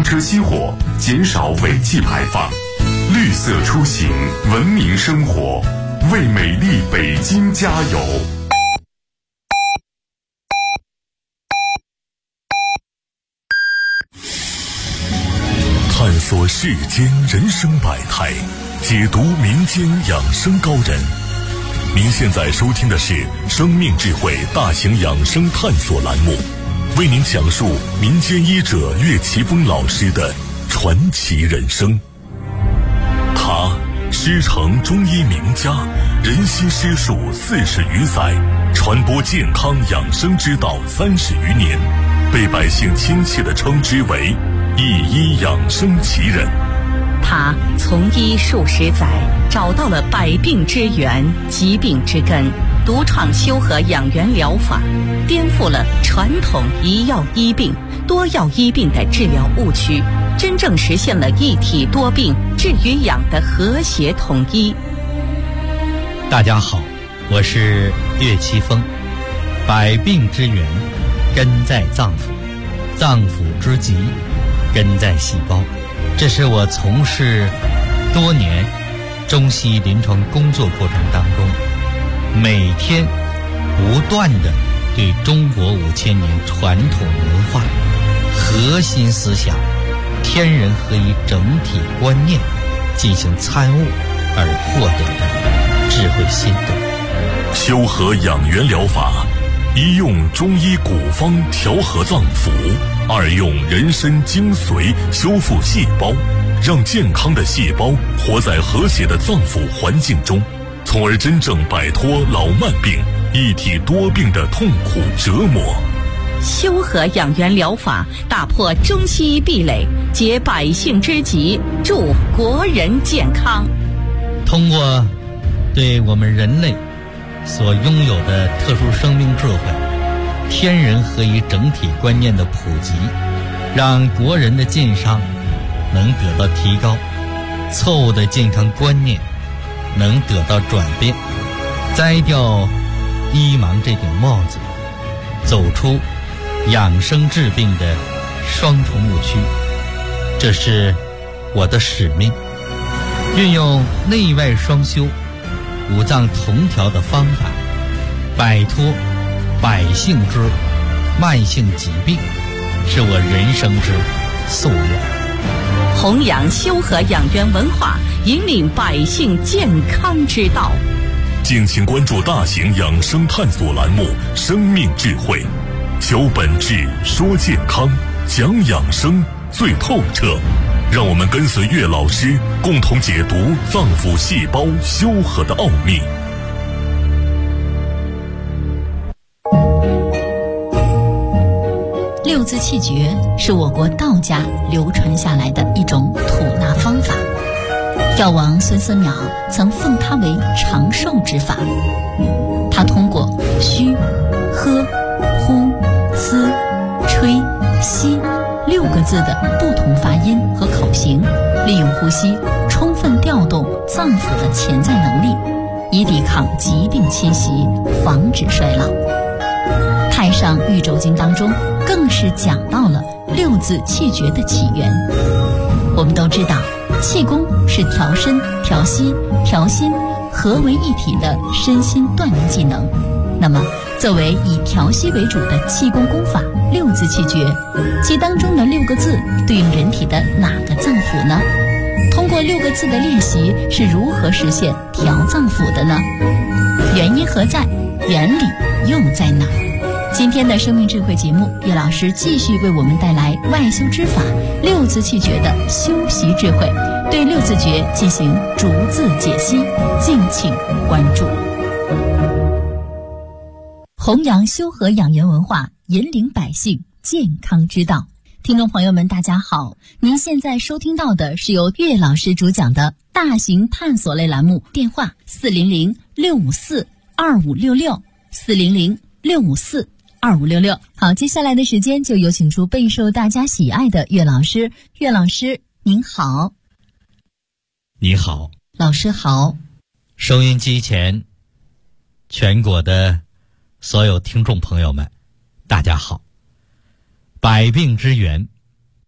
车熄火，减少尾气排放，绿色出行，文明生活，为美丽北京加油！探索世间人生百态，解读民间养生高人。您现在收听的是生命智慧大型养生探索栏目，为您讲述民间医者岳奇峰老师的传奇人生。他师承中医名家，人心师术40余载，传播健康养生之道30余年，被百姓亲切地称之为一医养生奇人。 他从医数十载，找到了百病之源、疾病之根，独创修和养元疗法，颠覆了传统一药医病、多药医病的治疗误区，真正实现了一体多病治与养的和谐统一。 大家好，我是岳奇峰。百病之源根在脏腑，脏腑之疾根在细胞。这是我从事多年中西医临床工作过程当中，每天不断地对中国5000年传统文化核心思想天人合一整体观念进行参悟而获得的智慧心得。 修和养元疗法，一用中医古方调和脏腑，二用人参精髓修复细胞，让健康的细胞活在和谐的脏腑环境中，从而真正摆脱老慢病、一体多病的痛苦折磨。 修和养元疗法打破中西医壁垒，解百姓之急，助国人健康。 通过对我们人类所拥有的特殊生命智慧、天人合一整体观念的普及，让国人的健康能得到提高，错误的健康观念能得到转变，摘掉医盲这顶帽子，走出养生治病的双重误区。这是我的使命，运用内外双修、五脏同调的方法，摆脱百姓之慢性疾病，是我人生之夙愿。 弘扬修和养元文化，引领百姓健康之道。 敬请关注大型养生探索栏目《生命智慧》，求本质，说健康，讲养生最透彻。让我们跟随岳老师，共同解读脏腑细胞修和的奥秘。 六字气诀是我国道家流传下来的一种吐纳方法。药王孙思邈曾奉它为长寿之法。他通过虚、喝、呼、思、吹、吸6个字的不同发音和口型，利用呼吸充分调动脏腑的潜在能力，以抵抗疾病侵袭，防止衰老。太上玉轴经当中更是讲到了6字气诀的起源。我们都知道，气功是调身、调息、调心合为一体的身心锻炼技能。那么作为以调息为主的气功功法6字气诀，其当中的6个字对应人体的哪个脏腑呢？通过6个字的练习是如何实现调脏腑的呢？原因何在？原理又在哪？今天的生命智慧节目，岳老师继续为我们带来外修之法6字气诀的修习智慧，对6字诀进行逐字解析，敬请关注。弘扬修和养元文化，引领百姓健康之道。听众朋友们大家好，您现在收听到的是由岳老师主讲的大型探索类栏目，电话400-654-2566 400-654-2566。好，接下来的时间就有请出备受大家喜爱的岳老师。岳老师您好。 你好。 老师好。 收音机前全国的所有听众朋友们大家好。百病之源，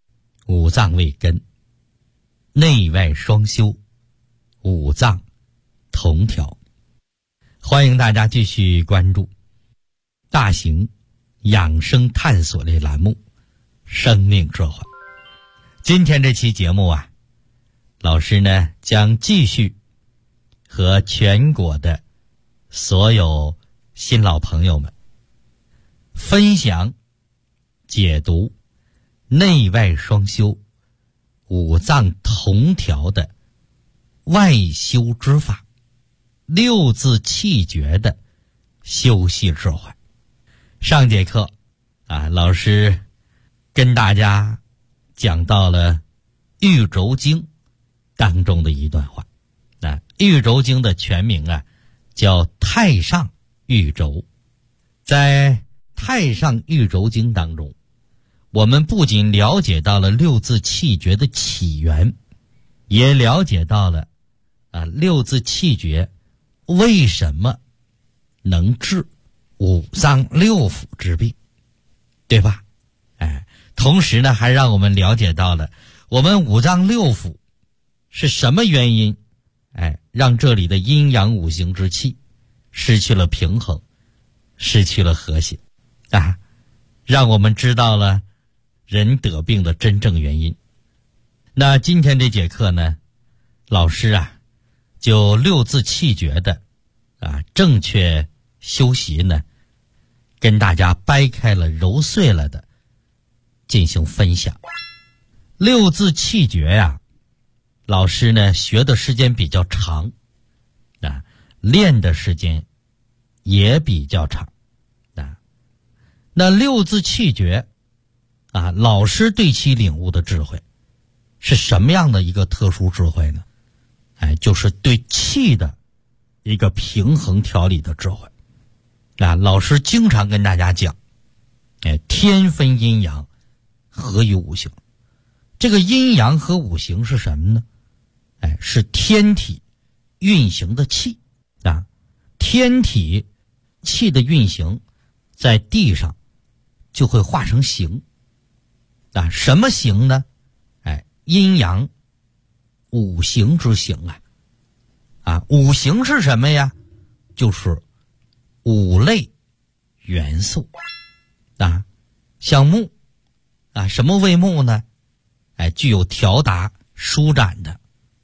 五脏为根，内外双修，五脏同调。欢迎大家继续关注大型养生探索类栏目《生命智慧》。今天这期节目啊，老师呢将继续和全国的所有新老朋友们分享解读内外双修、五脏同调的外修之法，六字气诀的修习智慧。上节课老师跟大家讲到了玉轴经当中的一段话。玉轴经的全名叫太上玉轴。在太上玉轴经当中，我们不仅了解到了六字气诀的起源，也了解到了六字气诀为什么能治五脏六腑之病，对吧？同时呢，还让我们了解到了我们五脏六腑是什么原因让这里的阴阳五行之气失去了平衡，失去了和谐让我们知道了人得病的真正原因。那今天这节课呢，老师就六字气诀的正确修习呢，跟大家掰开了揉碎了的进行分享。六字气诀老师呢学的时间比较长练的时间也比较长那六字气诀老师对其领悟的智慧是什么样的一个特殊智慧呢？就是对气的一个平衡调理的智慧。老师经常跟大家讲天分阴阳，合于五行。这个阴阳和五行是什么呢？是天体运行的气天体气的运行在地上就会化成形什么形呢？阴阳五行之形五行是什么呀？就是五类元素像木什么为木呢？具有条达舒展的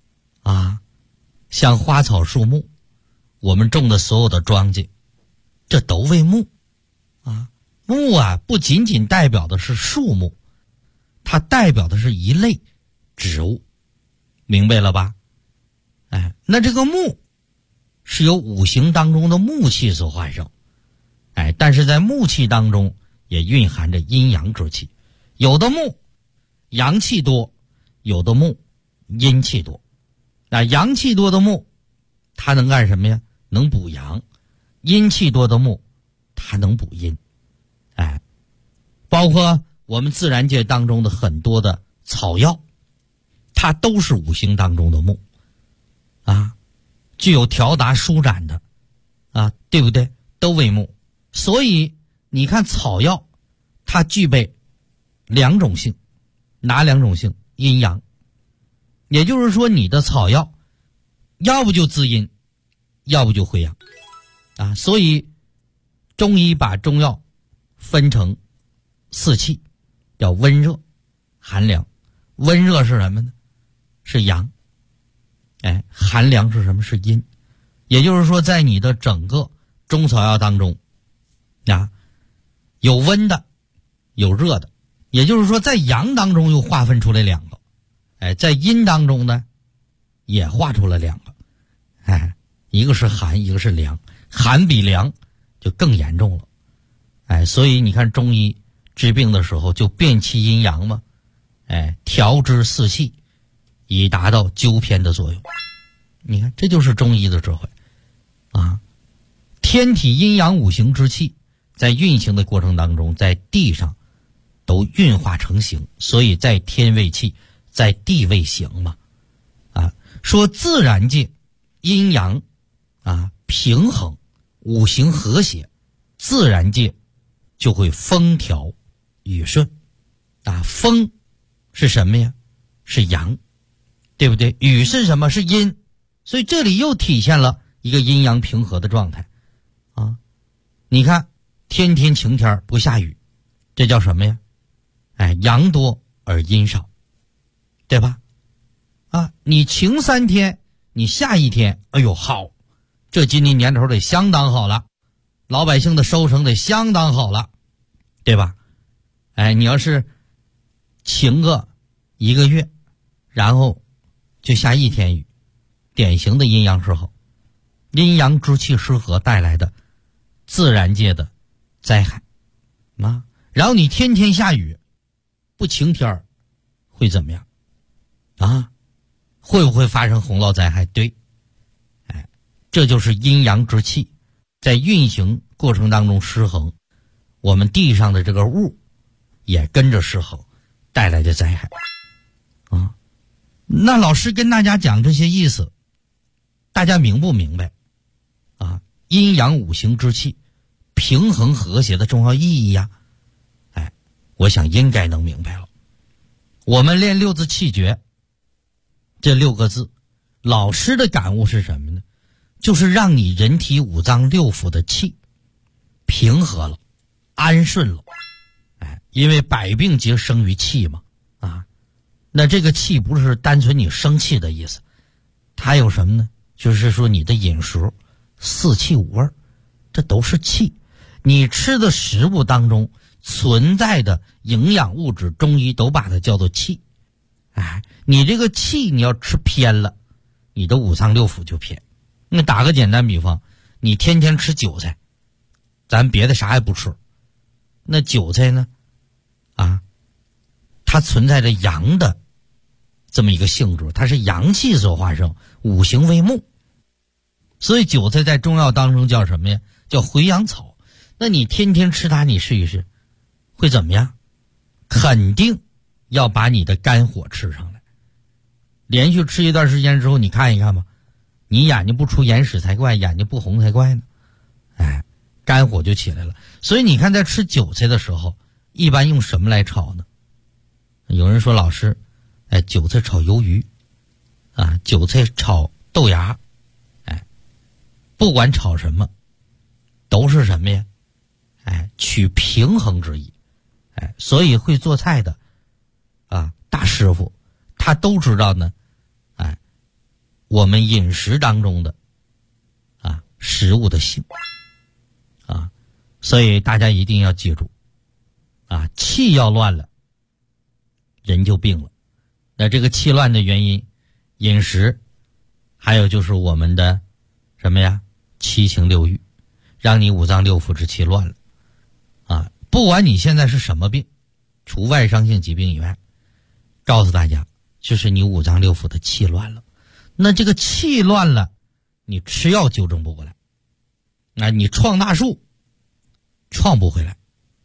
像花草树木，我们种的所有的庄稼，这都为木木不仅仅代表的是树木，它代表的是一类植物，明白了吧？那这个木是由五行当中的木气所化生但是在木气当中也蕴含着阴阳之气，有的木阳气多，有的木阴气多。阳气多的木它能干什么呀？能补阳。阴气多的木它能补阴。包括我们自然界当中的很多的草药，它都是五行当中的木具有条达舒展的对不对？都为木。所以你看草药它具备两种性。哪两种性？阴阳。也就是说你的草药要不就滋阴，要不就回阳所以中医把中药分成四气，叫温热寒凉。温热是什么呢？是阳寒凉是什么？是阴。也就是说在你的整个中草药当中有温的有热的，也就是说在阳当中又划分出来两个在阴当中呢也划出了两个一个是寒，一个是凉。寒比凉就更严重了所以你看中医治病的时候就辨其阴阳嘛调之四气，以达到纠偏的作用。你看这就是中医的智慧天体阴阳五行之气在运行的过程当中，在地上都运化成形，所以在天为气，在地为形嘛说自然界阴阳平衡，五行和谐，自然界就会风调雨顺风是什么呀？是阳，对不对？雨是什么？是阴，所以这里又体现了一个阴阳平和的状态啊！你看，天天晴天不下雨，这叫什么呀？阳多而阴少，对吧？啊，你晴3天，你下1天，哎呦好，这今年年头得相当好了，老百姓的收成得相当好了，对吧？你要是晴个1个月，然后就下1天雨，典型的阴阳失衡，阴阳之气失和带来的自然界的灾害啊。然后你天天下雨，不晴天会怎么样啊？会不会发生洪涝灾害？对，这就是阴阳之气在运行过程当中失衡，我们地上的这个物也跟着失衡带来的灾害啊。那老师跟大家讲这些意思，大家明不明白啊？阴阳五行之气平衡和谐的重要意义呀？我想应该能明白了。我们练六字气诀，这6个字，老师的感悟是什么呢？就是让你人体5脏6腑的气平和了，安顺了。因为百病皆生于气嘛，那这个气不是单纯你生气的意思，它有什么呢？就是说你的饮食4气5味，这都是气。你吃的食物当中存在的营养物质，中医都把它叫做气。你这个气你要吃偏了，你的5脏6腑就偏。那打个简单比方，你天天吃韭菜，咱别的啥也不吃，那韭菜呢它存在着阳的这么一个性质，它是阳气所化生，五行为木，所以韭菜在中药当中叫什么呀？叫回阳草。那你天天吃它，你试一试会怎么样？肯定要把你的肝火吃上来。连续吃一段时间之后，你看一看吧，你眼睛不出眼屎才怪，眼睛不红才怪呢。肝火就起来了。所以你看，在吃韭菜的时候，一般用什么来炒呢？有人说老师，韭菜炒鱿鱼韭菜炒豆芽，不管炒什么都是什么呀？取平衡之意。所以会做菜的大师傅他都知道呢，我们饮食当中的食物的性所以大家一定要记住气要乱了，人就病了。那这个气乱的原因，饮食，还有就是我们的什么呀？7情6欲，让你5脏6腑之气乱了不管你现在是什么病，除外伤性疾病以外，告诉大家就是你5脏6腑的气乱了。那这个气乱了，你吃药纠正不过来，你撞大树撞不回来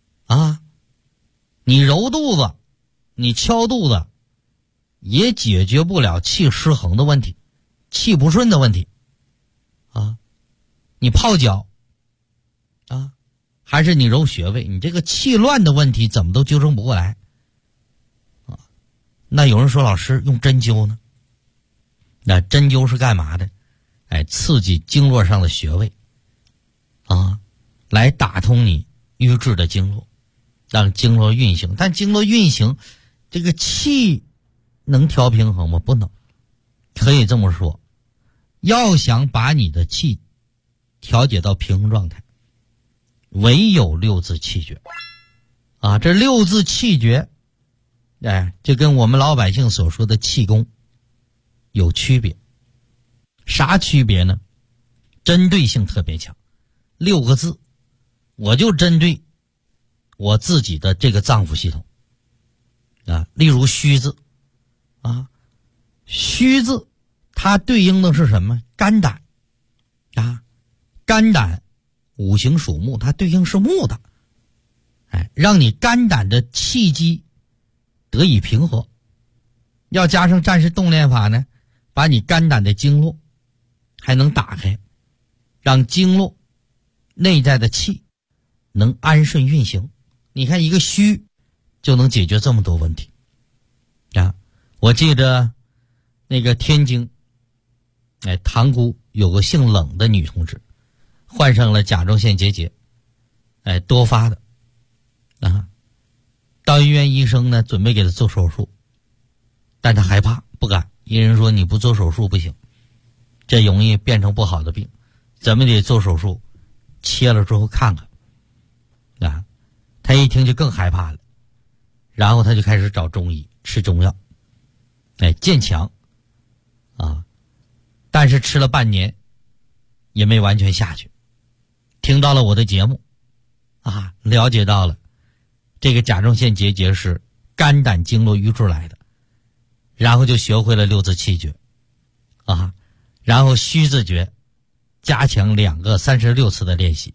你揉肚子，你敲肚子，也解决不了气失衡的问题，气不顺的问题你泡脚还是你揉穴位，你这个气乱的问题怎么都纠正不过来那有人说老师用针灸呢？那针灸是干嘛的？刺激经络上的穴位来打通你瘀滞的经络，让经络运行。但经络运行，这个气能调平衡吗？不能。可以这么说，要想把你的气调节到平衡状态，唯有6字气诀这6字气诀就跟我们老百姓所说的气功有区别。啥区别呢？针对性特别强。6个字，我就针对我自己的这个脏腑系统例如虚字虚字它对应的是什么？肝胆肝胆五行属木，它对应是木的让你肝胆的气机得以平和。要加上战士动练法呢，把你肝胆的经络还能打开，让经络内在的气能安顺运行。你看一个虚就能解决这么多问题啊，我记得那个天津塘沽有个姓冷的女同志患上了甲状腺结节，多发的啊，到医院医生呢准备给她做手术，但她害怕不敢，医生说你不做手术不行，这容易变成不好的病，怎么得做手术，切了之后看看啊。她一听就更害怕了，然后她就开始找中医吃中药，渐强啊，但是吃了半年也没完全下去。听到了我的节目啊，了解到了这个甲状腺结节是肝胆经络淤出来的，然后就学会了六字气诀啊，然后虚字诀加强2个36次的练习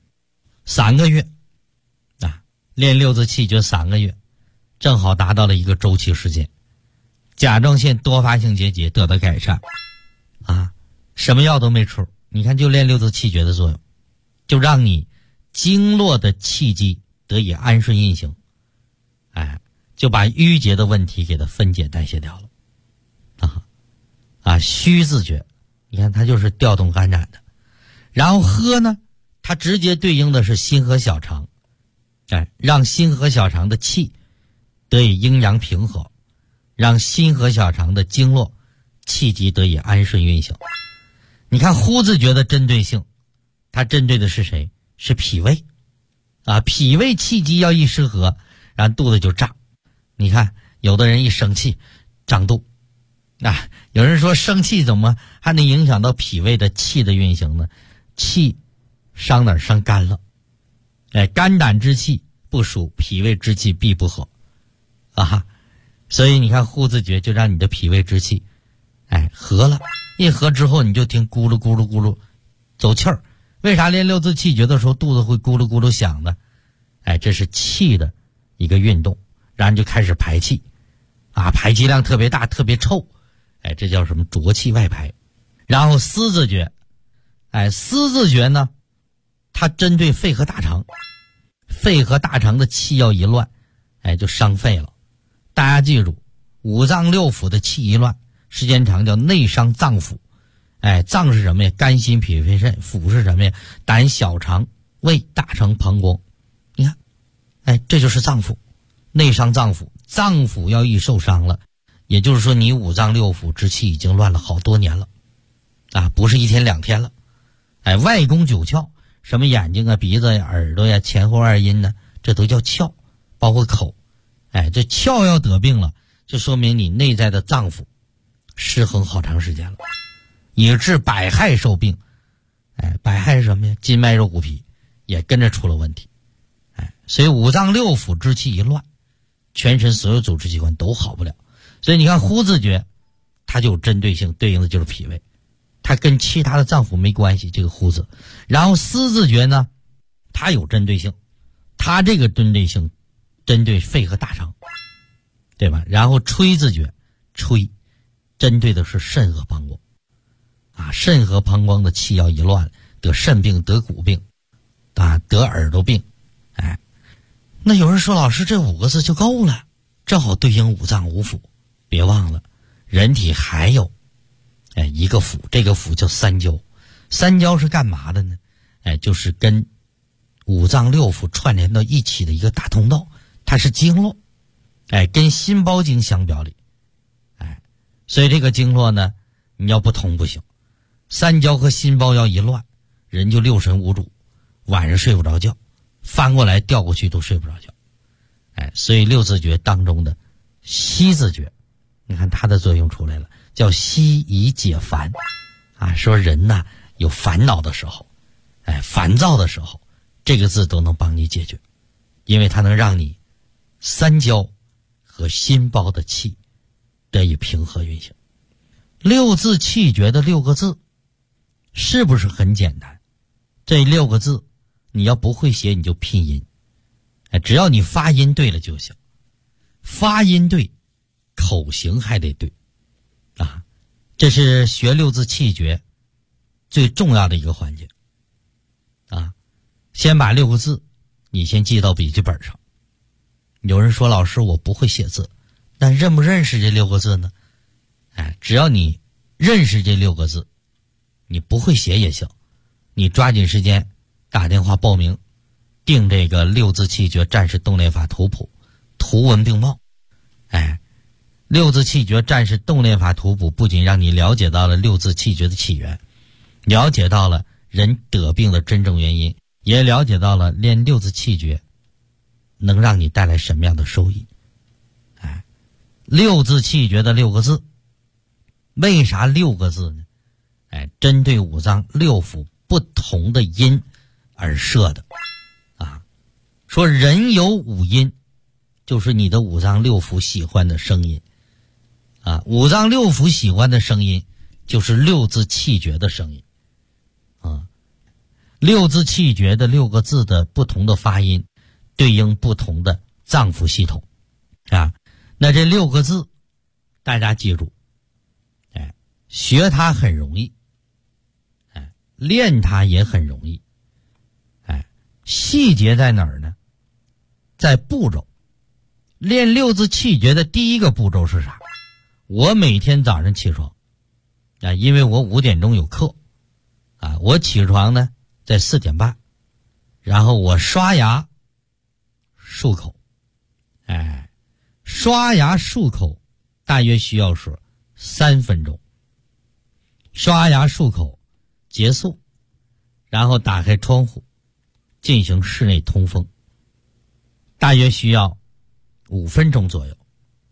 ，3个月啊，练六字气诀3个月，正好达到了一个周期时间，甲状腺多发性结节得到改善啊，什么药都没出，你看就练六字气诀的作用，就让你经络的气机得以安顺运行，就把淤结的问题给它分解代谢掉了虚字诀，你看它就是调动肝胆的，然后喝呢，它直接对应的是心和小肠，让心和小肠的气得以阴阳平和，让心和小肠的经络气机得以安顺运行。你看呼字诀的针对性，它针对的是谁？是脾胃脾胃气机要一失和，然后肚子就胀。你看有的人一生气胀肚有人说生气怎么还能影响到脾胃的气的运行呢？气伤哪儿？伤肝了。肝胆之气不属，脾胃之气必不和所以你看呼字诀就让你的脾胃之气和了，一和之后你就听咕噜咕噜咕噜走气儿。为啥练六字气诀的时候肚子会咕噜咕噜响呢？这是气的一个运动，然后就开始排气排气量特别大，特别臭，这叫什么？浊气外排。然后思字诀，思字诀呢，它针对肺和大肠，肺和大肠的气要一乱，就伤肺了。大家记住，五脏六腑的气一乱，时间长叫内伤脏腑。脏是什么呀？肝心脾肺肾，腑是什么呀？胆小肠胃大肠膀胱。你看这就是脏腑，内伤脏腑，脏腑要一受伤了，也就是说你五脏六腑之气已经乱了好多年了不是1天2天了。外宫9窍，什么眼睛鼻子耳朵前后2阴呢，这都叫窍，包括口。这窍要得病了，就说明你内在的脏腑失衡好长时间了，以致百害受病。百害是什么呀？筋脉肉骨皮也跟着出了问题。所以五脏六腑之气一乱，全身所有组织器官都好不了。所以你看呼字诀它就有针对性，对应的就是脾胃，它跟其他的脏腑没关系，这个呼字。然后思字诀呢，它有针对性，它这个针对性针对肺和大肠，对吧？然后吹字诀，吹针对的是肾和膀胱肾和膀胱的气要一乱，得肾病，得骨病得耳朵病。那有人说老师这5个字就够了，正好对应五脏五腑。别忘了人体还有一个腑，这个腑叫三焦。三焦是干嘛的呢？就是跟五脏六腑串联到一起的一个大通道，它是经络，跟心包经相表里。所以这个经络呢，你要不通不行。三焦和心包要一乱，人就六神无主，晚上睡不着觉，翻过来调过去都睡不着觉。所以六字诀当中的息字诀，你看它的作用出来了，叫息以解烦说人呐有烦恼的时候，烦躁的时候，这个字都能帮你解决，因为它能让你三焦和心包的气得以平和运行。六字气诀的6个字是不是很简单？这6个字你要不会写你就拼音，只要你发音对了就行。发音对，口型还得对这是学六字气诀最重要的一个环节先把6个字你先记到笔记本上。有人说老师我不会写字， 但认不认识这6个字呢？只要你认识这6个字，你不会写也行，你抓紧时间打电话报名，订这个6字气诀战士动练法图谱，图文并茂。6字气诀战士动练法图谱不仅让你了解到了6字气诀的起源，了解到了人得病的真正原因，也了解到了练6字气诀能让你带来什么样的收益。6字气诀的6个字，为啥6个字呢？针对五脏六腑不同的音而设的。说人有5音，就是你的五脏六腑喜欢的声音。五脏六腑喜欢的声音就是6字气诀的声音。6字气诀的6个字的不同的发音，对应不同的脏腑系统。那这6个字，大家记住，学它很容易，练它也很容易。细节在哪儿呢？在步骤。练6字气诀的第一个步骤是啥？我每天早上起床，因为我5点钟有课，我起床呢在4点半，然后我刷牙漱口，刷牙漱口大约需要是3分钟。刷牙漱口结束，然后打开窗户进行室内通风，大约需要5分钟左右。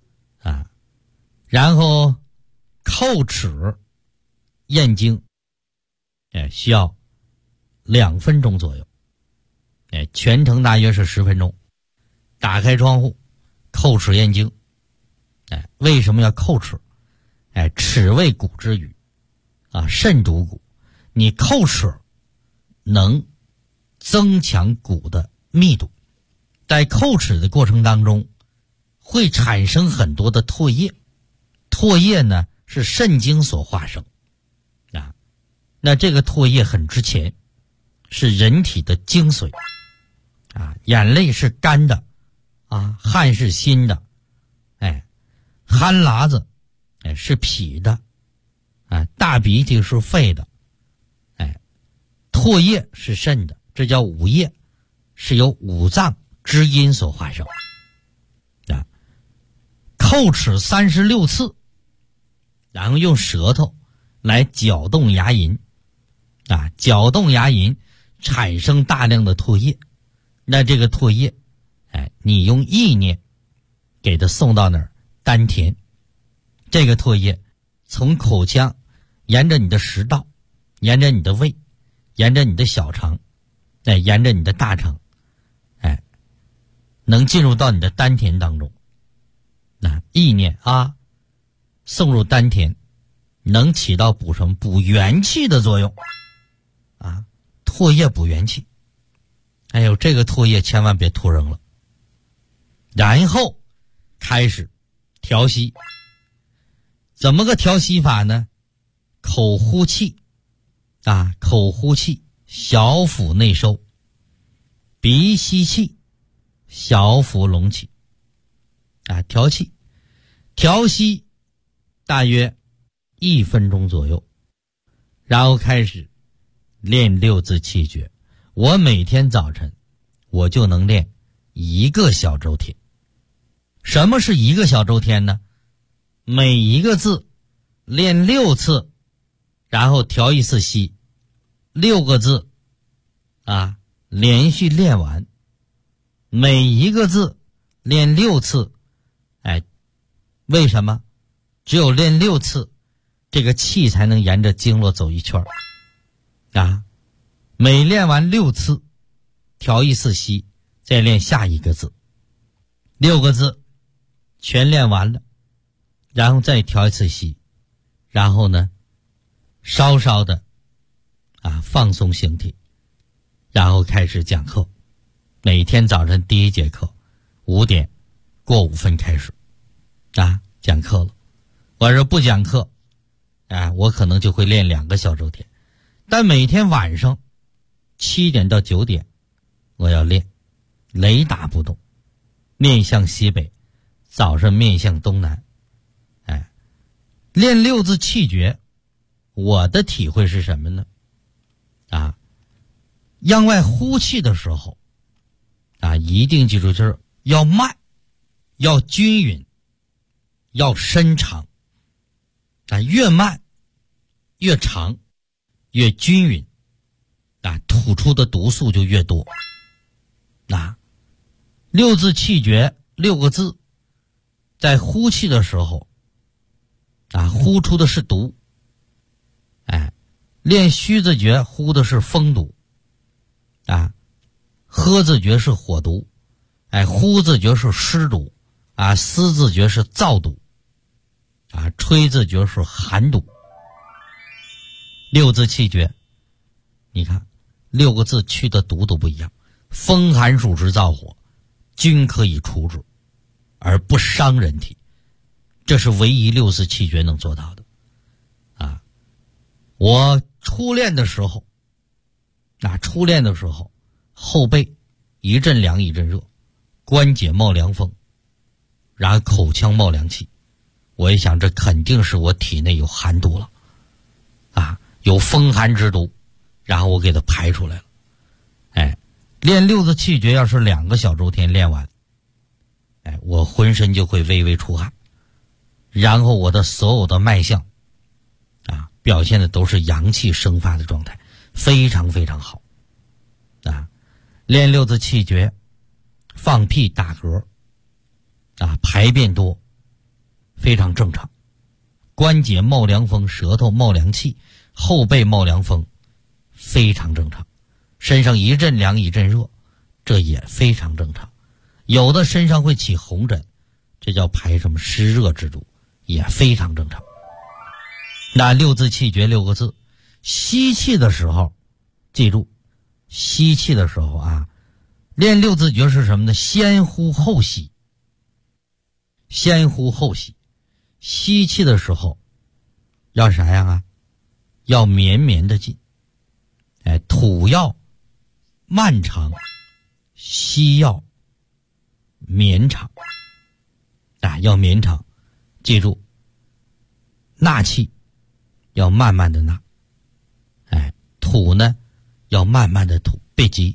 然后叩齿咽经，需要2分钟左右。全程大约是10分钟。打开窗户叩齿咽经。为什么要叩齿？齿为骨之余，肾主骨，你叩齿能增强骨的密度。在叩齿的过程当中会产生很多的唾液，唾液呢是肾经所化生。那这个唾液很值钱，是人体的精髓。眼泪是干的，汗是辛的，汗喇子是脾的，大鼻涕是肺的，唾液是肾的，这叫五液，是由五脏之阴所化生。叩齿36次，然后用舌头来搅动牙龈，搅动牙龈产生大量的唾液。那这个唾液，你用意念给它送到哪儿？丹田。这个唾液从口腔沿着你的食道，沿着你的胃，沿着你的小肠，沿着你的大肠，能进入到你的丹田当中。意念送入丹田，能起到补什么？补元气的作用。唾液补元气。这个唾液千万别吐扔了。然后开始调息。怎么个调息法呢？口呼气，口呼气，小腹内收；鼻吸气，小腹隆起。调气，调息大约1分钟左右，然后开始练6字气诀。我每天早晨我就能练1个小周天。什么是1个小周天呢？每一个字练6次，然后调1次息，6个字连续练完，每一个字练6次。为什么？只有练6次，这个气才能沿着经络走一圈。每练完6次，调1次息，再练下一个字，6个字全练完了，然后再调1次息，然后呢稍稍的放松形体，然后开始讲课。每天早晨第1节课5点过5分开始讲课了。我说不讲课我可能就会练2个小周天。但每天晚上7点到9点我要练，雷打不动，面向西北， 早上面向东南。练六字气诀，我的体会是什么呢？向外呼气的时候一定记住，就是要慢，要均匀，要深长。越慢越长越均匀，吐出的毒素就越多。六字气诀6个字，在呼气的时候呼出的是毒。练虚字诀呼的是风毒。喝字诀是火毒。呼字诀是湿毒。思字诀是燥毒。吹字诀是寒毒。六字气诀，你看6个字去的毒都不一样。风寒暑湿燥火均可以除之，而不伤人体，这是唯一六字气诀能做到的。我初练的时候后背一阵凉一阵热，关节冒凉风，然后口腔冒凉气。我一想，这肯定是我体内有寒毒了有风寒之毒，然后我给它排出来了。练六字气诀要是2个小周天练完，我浑身就会微微出汗，然后我的所有的脉象表现的都是阳气生发的状态，非常非常好。练六字气诀，放屁打嗝排便多，非常正常。关节冒凉风，舌头冒凉气，后背冒凉风，非常正常。身上一阵凉一阵热，这也非常正常。有的身上会起红疹，这叫排什么湿热之毒，也非常正常。那六字气诀6个字，吸气的时候记住，吸气的时候练六字诀是什么呢？先呼后吸。先呼后吸。吸气的时候要啥样要绵绵的进。吐要漫长，吸要绵长。要绵长，记住，纳气要慢慢的纳。吐呢要慢慢的吐，别急。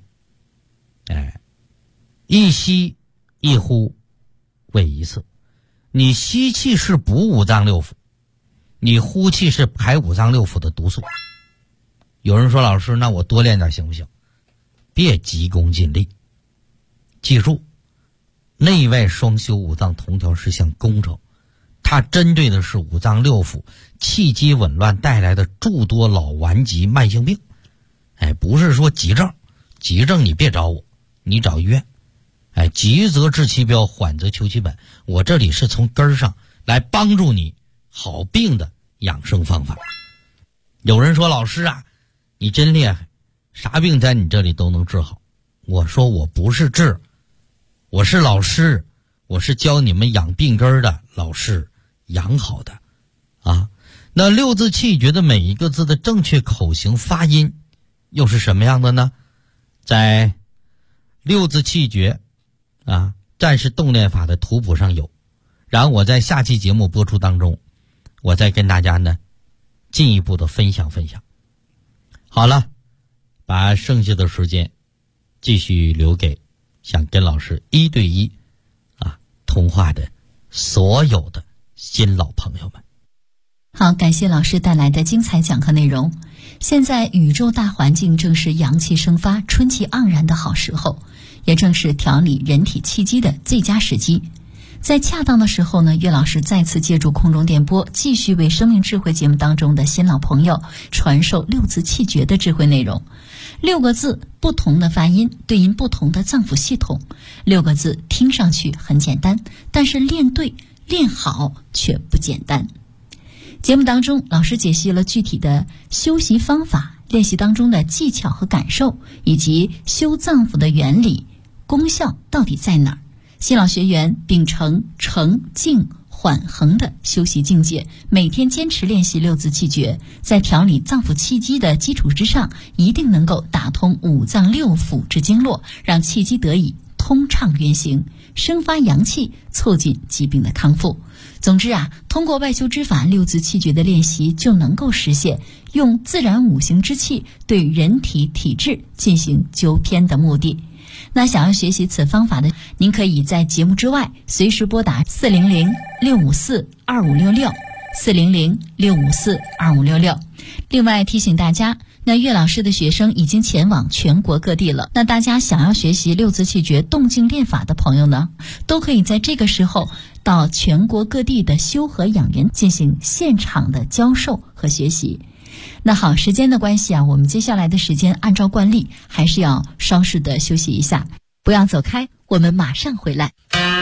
一吸一呼为一次。你吸气是补5脏6腑，你呼气是排5脏6腑的毒素。有人说，老师，那我多练点行不行？别急功近利。记住，内外双修5脏同调是项工程，它针对的是5脏6腑气机紊乱带来的诸多老顽疾慢性病。不是说急症，急症你别找我，你找医院。急则治其标，缓则求其本。我这里是从根儿上来帮助你好病的养生方法。有人说，老师你真厉害，啥病在你这里都能治好。我说我不是治，我是老师，我是教你们养病根的老师，养好的那六字气诀的每一个字的正确口型发音又是什么样的呢？在六字气诀战士动练法的图谱上有，然后我在下期节目播出当中，我再跟大家呢进一步的分享。好了，把剩下的时间继续留给想跟老师1对1通话的所有的新老朋友们。 好，感谢老师带来的精彩讲课内容。现在宇宙大环境正是阳气生发、春气盎然的好时候，也正是调理人体气机的最佳时机。在恰当的时候呢，岳老师再次借助空中电波，继续为生命智慧节目当中的新老朋友传授六字气诀的智慧内容。6个字，不同的发音对应不同的脏腑系统。6个字听上去很简单，但是练对练好却不简单。节目当中，老师解析了具体的修习方法、练习当中的技巧和感受，以及修脏腑的原理、功效到底在哪儿。新老学员秉承诚、静、缓、恒的修习境界，每天坚持练习六字气诀，在调理脏腑气机的基础之上，一定能够打通5脏6腑之经络，让气机得以通畅运行， 生发阳气，促进疾病的康复。总之啊，通过外修之法六字气诀的练习，就能够实现用自然五行之气对人体体质进行纠偏的目的。那想要学习此方法的，您可以在节目之外随时拨打400-654-2566，400-654-2566。另外提醒大家，那岳老师的学生已经前往全国各地了。那大家想要学习六字气诀动静练法的朋友呢，都可以在这个时候到全国各地的修和养元进行现场的教授和学习。那好，时间的关系啊，我们接下来的时间按照惯例还是要稍事的休息一下，不要走开，我们马上回来。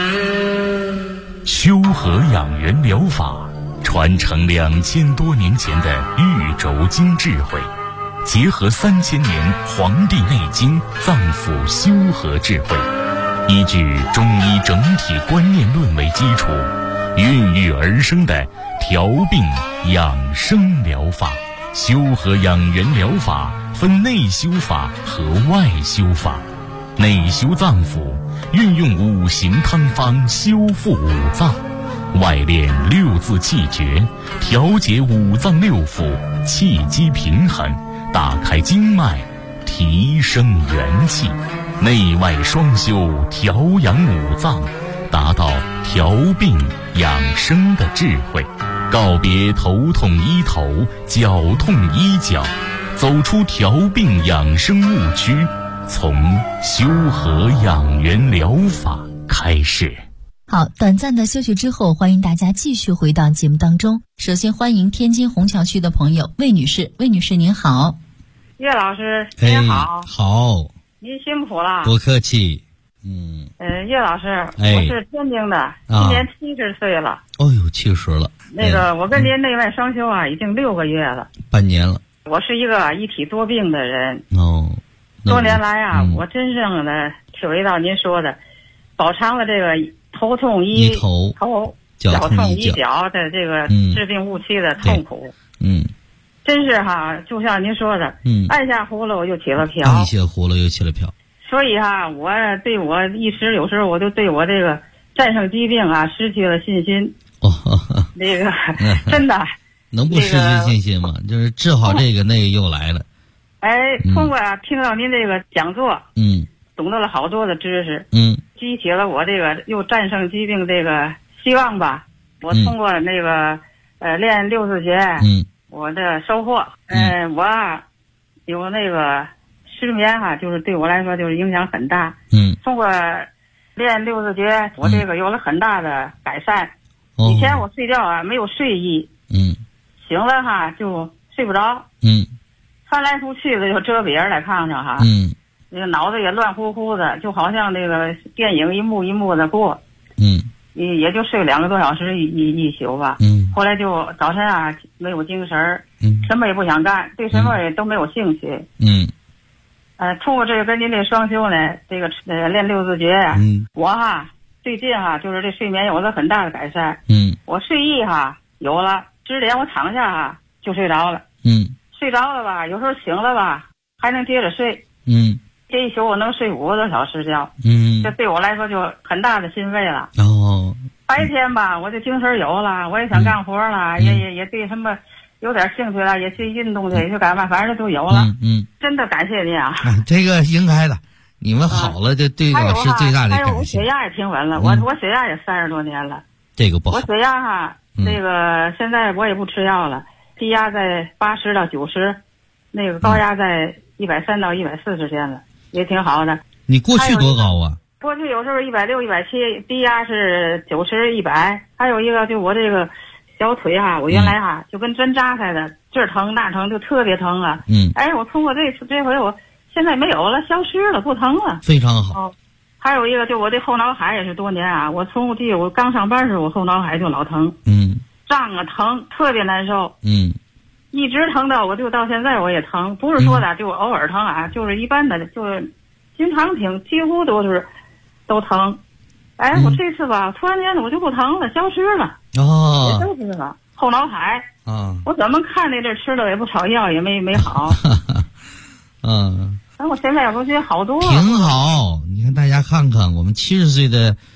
修和养元疗法传承2000多年前的玉轴经智慧，结合3000年《黄帝内经》脏腑修和智慧，依据中医整体观念论为基础，孕育而生的调病养生疗法。修和养元疗法分内修法和外修法。内修脏腑，运用五行汤方修复五脏；外练六字气诀，调节五脏六腑，气机平衡，打开经脉，提升元气。内外双修，调养五脏，达到调病养生的智慧。告别头痛医头，脚痛医脚，走出调病养生误区，从修和养元疗法开始。 好，短暂的休息之后，欢迎大家继续回到节目当中。首先欢迎天津虹桥区的朋友魏女士。魏女士您好。 岳老师您好。 好， 您辛苦了。 不客气。 岳老师，我是天津的，今年70岁了。 哦呦，70了。 那个我跟您内外双修啊，已经6个月了， 半年了。 我是一个一体多病的人。 哦。 多年来啊，我真正的体会到您说的，饱尝了这个头痛医头，脚痛医脚的这个治病误区的痛苦。真是哈，就像您说的，按下葫芦又起了瓢， 按下葫芦又起了瓢。 所以哈，我对我有时候我就对我这个战胜疾病啊失去了信心。那个真的能不失去信心吗？就是治好这个那个又来了。 通过听到您这个讲座，懂得了好多的知识，激起了我这个又战胜疾病这个希望吧。我通过那个练六字诀，我的收获，我啊有那个失眠哈，就是对我来说就是影响很大。通过练六字诀，我这个有了很大的改善。以前我睡觉啊没有睡意，醒了哈就睡不着，翻来覆去的就遮别人在炕上哈，那个脑子也乱乎乎的，就好像那个电影一幕一幕的过，也就睡2个多小时一宿吧。后来就早晨啊没有精神，什么也不想干，对什么也都没有兴趣。通过这个跟您这双修呢，这个练六字诀呀，我哈最近哈就是这睡眠有了很大的改善。我睡意哈有了，10点我躺下哈就睡着了。睡着了吧，有时候醒了吧还能接着睡。这一宿我能睡5个多小时觉。这对我来说就很大的欣慰了。白天吧我就精神有了，我也想干活了，也对什么有点兴趣了，也去运动去，也去干嘛，反正就有了。真的感谢您啊。 这个应该的，你们好了，这对我是最大的感谢。 还有我血压也平稳了，我血压也30多年了。 这个不好。 我血压哈，那个现在我也不吃药了，低压在80到90，那个高压在130到140之间了，也挺好的。 你过去多高啊？ 过去有时候160、170，低压是90、100。还有一个就我这个小腿哈，我原来哈就跟针扎开的，这儿疼那疼，就特别疼啊。我通过这回我现在没有了，消失了，不疼了， 非常好。 还有一个就我这后脑海也是多年啊，我记得我刚上班时我后脑海就老疼，胀啊疼，特别难受，一直疼到我就到现在我也疼，不是说的就偶尔疼啊，就是一般的，就是经常挺几乎都疼。我这次吧突然间我就不疼了，消失了。也就是了后脑海我怎么看那阵吃了也不少药，也没好。我现在我觉得好多挺好。你看大家看看我们70岁的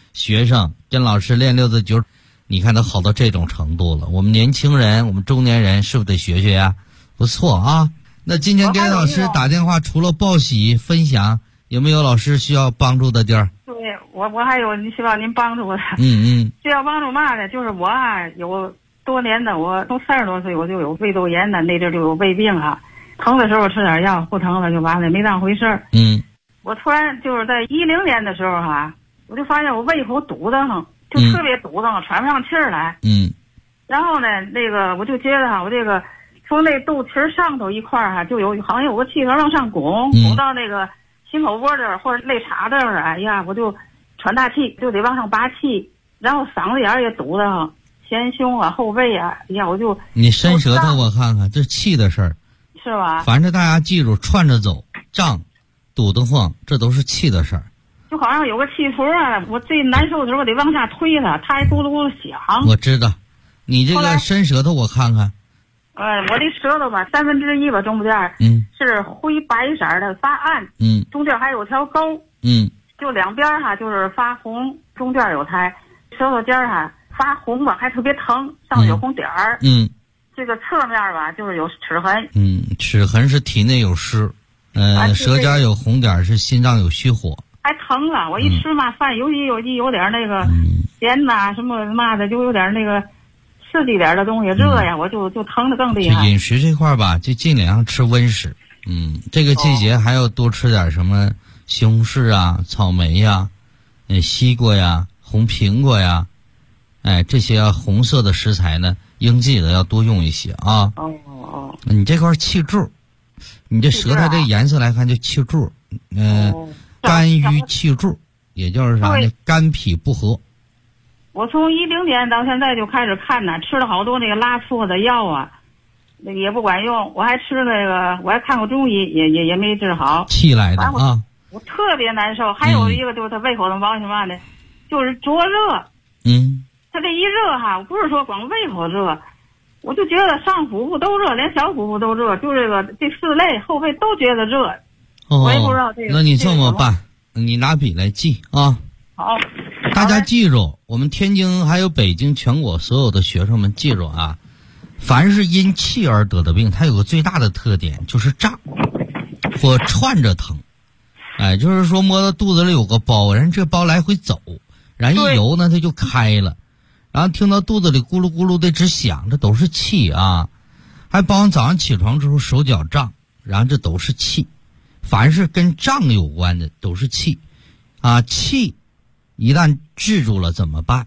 学生跟老师练6字诀，你看都好到这种程度了。我们年轻人，我们中年人是不是得学学呀？不错啊。那今天给老师打电话，除了报喜分享，有没有老师需要帮助的地儿？ 对，我还有希望您帮助我的。需要帮助嘛的，就是我有多年的，我从30多岁我就有胃窦炎的，那阵就有胃病疼的时候吃点药，不疼了就完了，没当回事儿。我突然就是在10年的时候我就发现我胃口堵得慌，就特别堵得慌，喘不上气儿来。然后呢，那个我就觉得我这个从那肚脐上头一块就好像有个气团往上拱到那个心口窝这儿或者肋叉这儿，哎呀，我就喘大气，就得往上拔气，然后嗓子眼也堵得慌，前胸后背哎呀，我就你伸舌头我看看，这气的事儿是吧？ 反正大家记住，串着走，胀、堵得慌，这都是气的事儿。 就好像有个气坨我最难受的时候我得往下推它，它还咕噜咕噜响。 我知道，你这个伸舌头我看看。 我这舌头吧1/3吧，中间是灰白色的发暗，中间还有条沟，就两边就是发红，中间有苔，舌头尖发红吧，还特别疼，上面有红点儿，这个侧面吧就是有齿痕， 齿痕是体内有湿，舌尖有红点是心脏有虚火， 还疼了。我一吃饭，尤其有点那个咸呐什么嘛的，就有点那个刺激点的东西，热呀，我就疼得更厉害。 饮食这块吧，就尽量吃温食。这个季节还要多吃点什么西红柿草莓呀，西瓜呀，红苹果呀，这些红色的食材呢，应季的要多用一些啊。你这块气柱，你这舌头这颜色来看就气柱，肝郁气柱，也就是啥呢？肝脾不和。 我从10年到现在就开始看吃了好多那个拉错的药那个也不管用，我还吃那个，我还看过中医，也没治好。 气来的我特别难受。还有一个就是他胃口的毛什么呢，就是灼热。他这一热我不是说光胃口热，我就觉得上腹部都热，连小腹部都热，就这4类后背都觉得热。我也不知道这个。 那你这么办，你拿笔来记啊。 好。 大家记住，我们天津还有北京全国所有的学生们记住凡是因气而得的病，它有个最大的特点就是胀或串着疼。就是说摸到肚子里有个包，然后这包来回走，然后一游呢它就开了，然后听到肚子里咕噜咕噜的直响，这都是气还包括早上起床之后手脚胀，然后这都是气。凡是跟胀有关的都是气气一旦制住了怎么办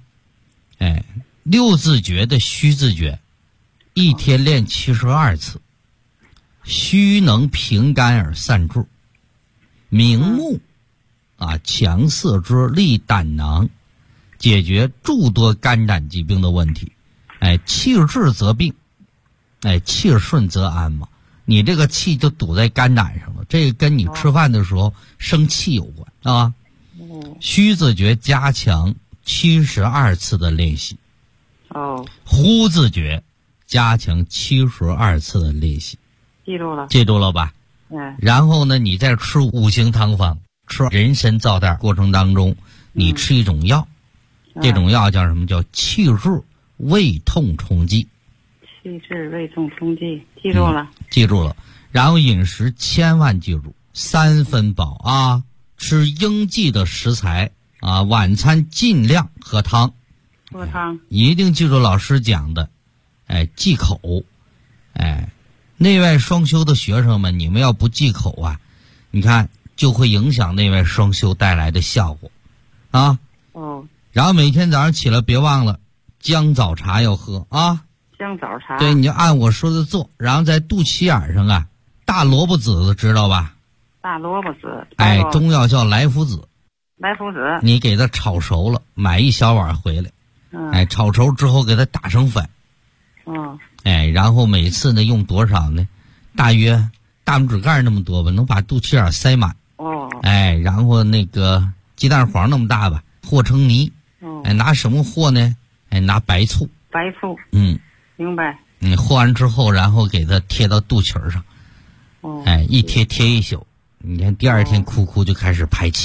？6字诀的虚字诀一天练72次，虚能平肝而散注，明目强四肢利胆囊，解决诸多肝胆疾病的问题。气滞则病，气顺则安嘛。你这个气就堵在肝胆上了，这个跟你吃饭的时候生气有关虚字诀加强72次的练习。呼字诀加强72次的练习。记住了吧？然后呢，你在吃5行汤方，吃人参皂袋过程当中，你吃一种药，这种药叫什么？叫气滞胃痛冲剂。 气滞胃痛冲剂，记住了。 记住了。然后饮食千万记住3分饱吃应季的食材晚餐尽量喝汤。 喝汤。 一定记住老师讲的，忌口。内外双修的学生们，你们要不忌口你看就会影响内外双修带来的效果然后每天早上起来别忘了姜枣茶要喝姜枣茶。 对，你就按我说的做，然后在肚脐眼上大萝卜籽子知道吧？ 大萝卜籽。 中药叫来福子。 来福子。 你给它炒熟了，买一小碗回来。炒熟之后给它打成粉。然后每次呢用多少呢？大约大拇指盖那么多吧，能把肚脐眼塞满。然后那个鸡蛋黄那么大吧，和成泥。拿什么和呢？拿白醋。 白醋。明白。 和完之后，然后给它贴到肚脐上。一贴一宿，你看第2天哭就开始排气了。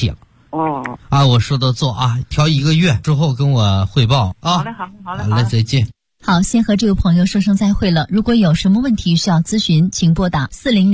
哦。 我说的做啊，调1个月之后跟我汇报啊。 好嘞，好嘞， 再见。 好，先和这位朋友说声再会了。如果有什么问题需要咨询，请拨打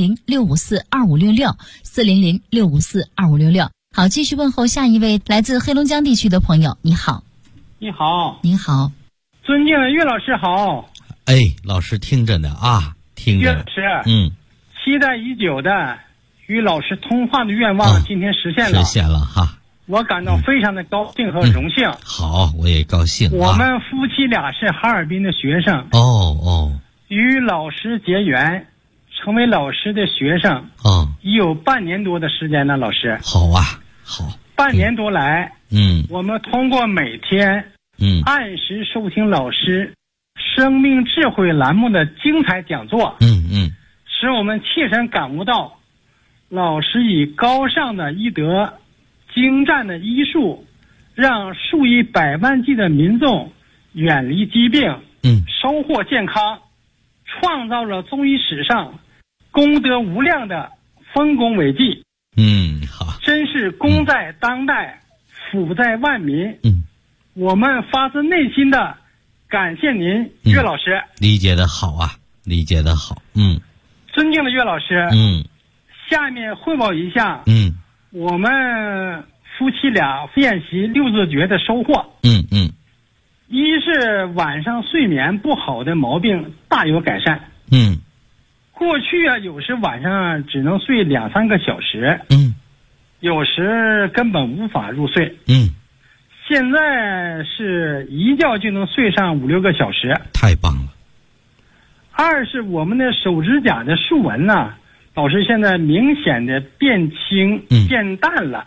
400-654-2566，400-654-2566。好，继续问候下一位来自黑龙江地区的朋友。你好。 你好。 你好。 尊敬的岳老师好。 老师听着呢啊，听着。 岳老师，期待已久的与老师通话的愿望今天实现了。 实现了哈。 我感到非常的高兴和荣幸。 好，我也高兴。 我们夫妻俩是哈尔滨的学生。与老师结缘，成为老师的学生。已有半年多的时间了，老师。 好啊，好。 半年多来，我们通过每天按时收听老师生命智慧栏目的精彩讲座，使我们切身感悟到老师以高尚的医德、精湛的医术，让数以百万计的民众远离疾病，收获健康，创造了中医史上功德无量的丰功伟绩。 好， 真是功在当代，福在万民。我们发自内心的感谢您，岳老师。 理解的好啊，理解的好。 尊敬的岳老师。下面汇报一下。我们夫妻俩练习六字诀的收获。一是晚上睡眠不好的毛病大有改善。过去有时晚上只能睡2-3个小时。有时根本无法入睡。现在是一觉就能睡上5-6个小时。 太棒了。 二是我们的手指甲的竖纹呢，老师现在明显的变轻、变淡了。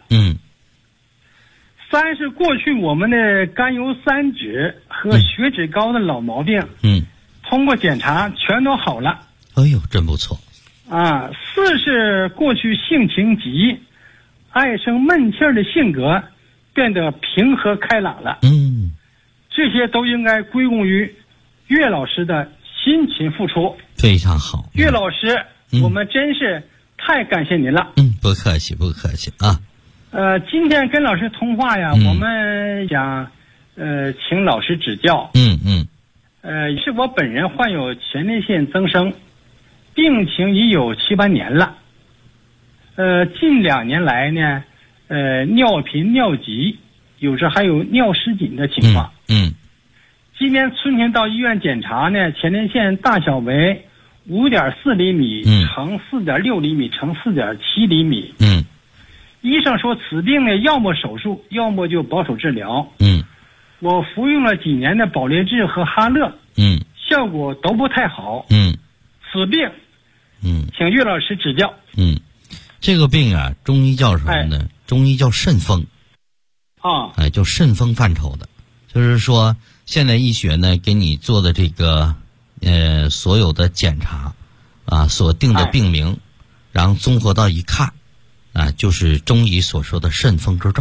三是过去我们的甘油三酯和血脂高的老毛病，通过检查全都好了。 真不错。 四是过去性情急、爱生闷气儿的性格变得平和开朗了。这些都应该归功于岳老师的辛勤付出。 非常好。 岳老师，我们真是太感谢您了。 不客气，不客气啊。 今天跟老师通话呀，我们想请老师指教。是我本人患有前列腺增生，病情已有7-8年了。近2年来呢，尿频尿急，有时还有尿失禁的情况。今年春天到医院检查呢，前列腺大小为5.4厘米乘4.6厘米乘4.7厘米。医生说此病呢，要么手术，要么就保守治疗。我服用了几年的保列治和哈勒，效果都不太好。此病，请岳老师指教。 这个病啊，中医叫什么呢？中医叫肾风。叫肾风范畴的，就是说现代医学呢给你做的这个所有的检查所定的病名，然后综合到一看就是中医所说的肾风之症。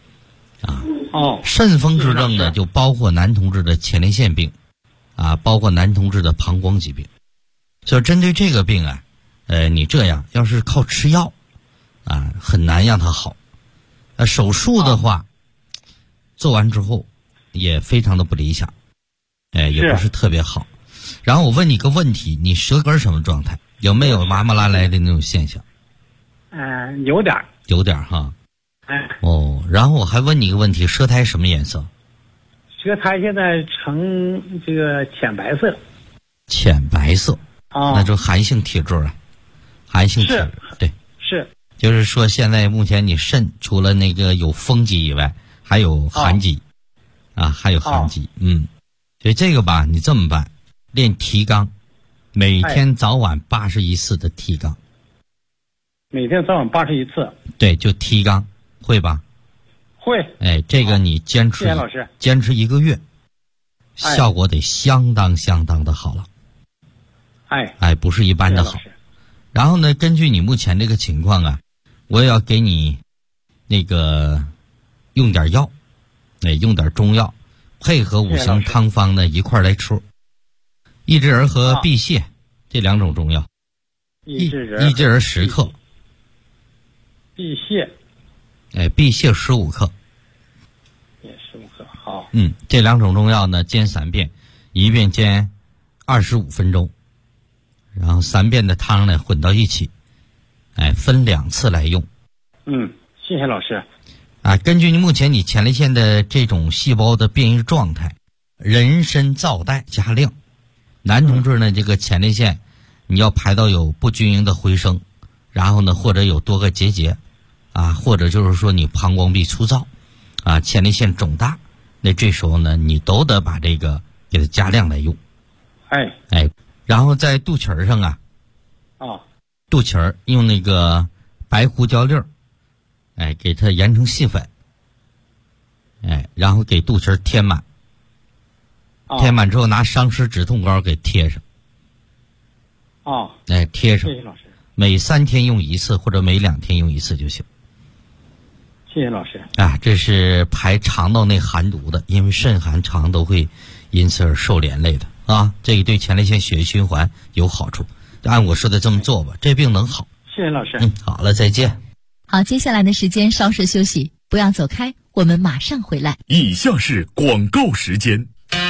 肾风之症呢，就包括男同志的前列腺病包括男同志的膀胱疾病。就针对这个病你这样要是靠吃药很难让它好。手术的话做完之后也非常的不理想，也不是特别好。然后我问你个问题，你舌根什么状态？有没有麻麻拉来的那种现象？ 有点哈。然后我还问你一个问题，舌苔什么颜色？ 舌苔现在呈这个浅白色。 浅白色那就寒性体质了。寒性体质，对， 是。 就是说现在目前你肾除了那个有风疾以外，还有寒疾还有寒疾。所以这个吧，你这么办，练提肛，每天早晚81次的提肛。 每天早晚81次。 对，就提肛，会吧？ 会。 这个你坚持1个月，效果得相当的好了。不是一般的好。然后呢，根据你目前这个情况我也要给你那个用点药，用点中药，配合5行汤方呢一块来吃。益智仁和碧泻这2种中药。益智仁10克。 碧泻必泻15克。 也15克，好。 这2种中药呢，煎3遍，一遍煎25分钟，然后3遍的汤呢混到一起，分2次来用。 谢谢老师。 根据目前你前列腺的这种细胞的变异状态，人参皂苷加量。男同志呢，这个前列腺你要排到有不均匀的回声，然后呢或者有多个结节或者就是说你膀胱壁粗糙前列腺肿大，那这时候呢你都得把这个给它加量来用。然后在肚脐上肚脐用那个白胡椒粒给它研成细粉，然后给肚脐填满，填满之后拿伤湿止痛膏给贴上。贴上。 谢谢老师。 每3天用1次或者每2天用1次就行。 谢谢老师。 这是排肠道内寒毒的，因为肾寒肠都会因此而受连累的这个对前列腺血液循环有好处。按我说的这么做吧，这病能好。 谢谢老师。 好了，再见。 好，接下来的时间稍事休息，不要走开，我们马上回来。 以下是广告时间。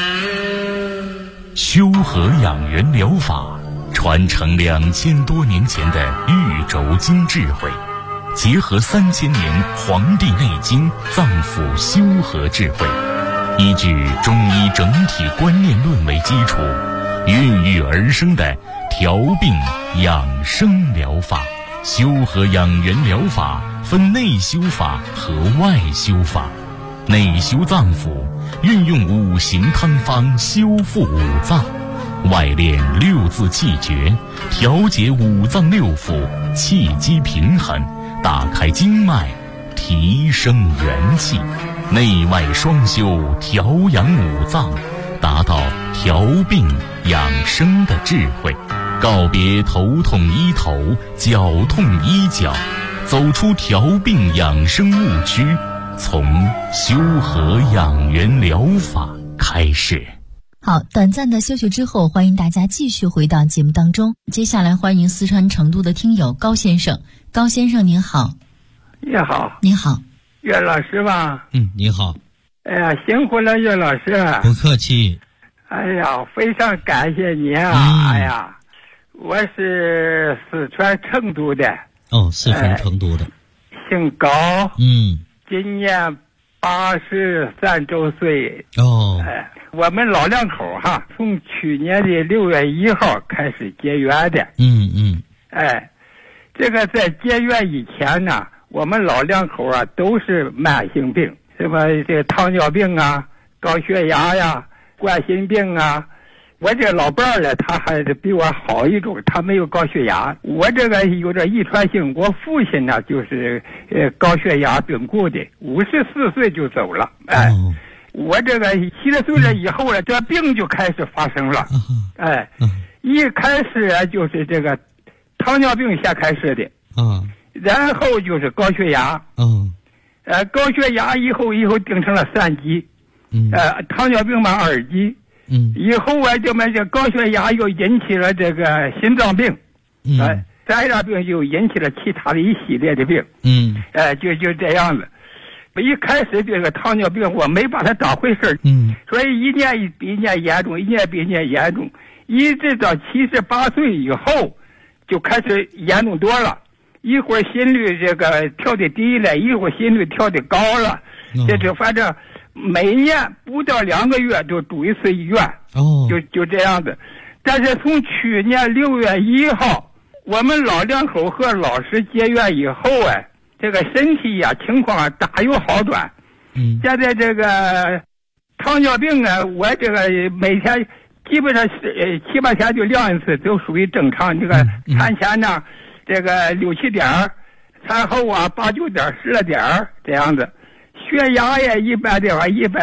修和养元疗法传承2000多年前的玉轴经智慧，结合3000年《黄帝内经》脏腑修和智慧，依据中医整体观念论为基础，孕育而生的调病养生疗法。修和养元疗法分内修法和外修法。内修脏腑，运用5行汤方修复5脏；外练6字气诀，调节5脏6腑，气机平衡，打开经脉，提升元气。内外双修，调养5脏，达到调病养生的智慧。告别头痛医头，脚痛医脚，走出调病养生误区，从修和养元疗法开始。 好，短暂的休息之后，欢迎大家继续回到节目当中。接下来欢迎四川成都的听友高先生。高先生您好。 你好。 你好。 岳老师吧。 你好。 哎呀，辛苦了岳老师。 不客气。 哎呀，非常感谢你啊。哎呀，我是四川成都的。 四川成都的。 姓高。今年83周岁。我们老两口从去年的6月1号开始结缘的。这个在结缘以前呢，我们老两口都是慢性病，什么这个糖尿病高血压呀、冠心病我这老伴儿呢，他还是比我好一种，他没有高血压。我这个有点遗传性，我父亲呢就是高血压病故的，54岁就走了。我这个70岁了以后呢，这病就开始发生了。一开始就是这个糖尿病先开始的。然后就是高血压。高血压以后定成了3级。糖尿病嘛2级。以后就这高血压又引起了这个心脏病。三样病又引起了其他的一系列的病。就这样子。一开始这个糖尿病我没把它当回事。所以一年比一年严重，一年比一年严重，一直到78岁以后就开始严重多了。一会儿心率这个跳的低了，一会儿心率跳的高了。这反正每年不到2个月就住一次医院。就这样子。但是从去年6月1号我们老两口和老师结缘以后这个身体情况大有好转。现在这个糖尿病我这个每天基本上是7、8天就量一次，都属于正常。这个产前呢，这个6、7点，产后8、9点、12点这样子。血压一般的话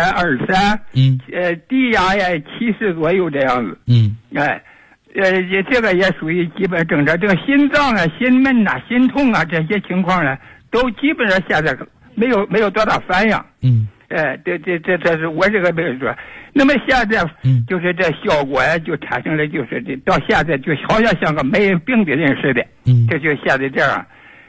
123，低压70左右这样子。这个也属于基本正常。这个心脏心闷心痛这些情况呢，都基本上现在没有多大反应。这是我这个病说。那么现在就是这效果就产生了，就是到现在就好像像个没病的人似的。这就现在这样。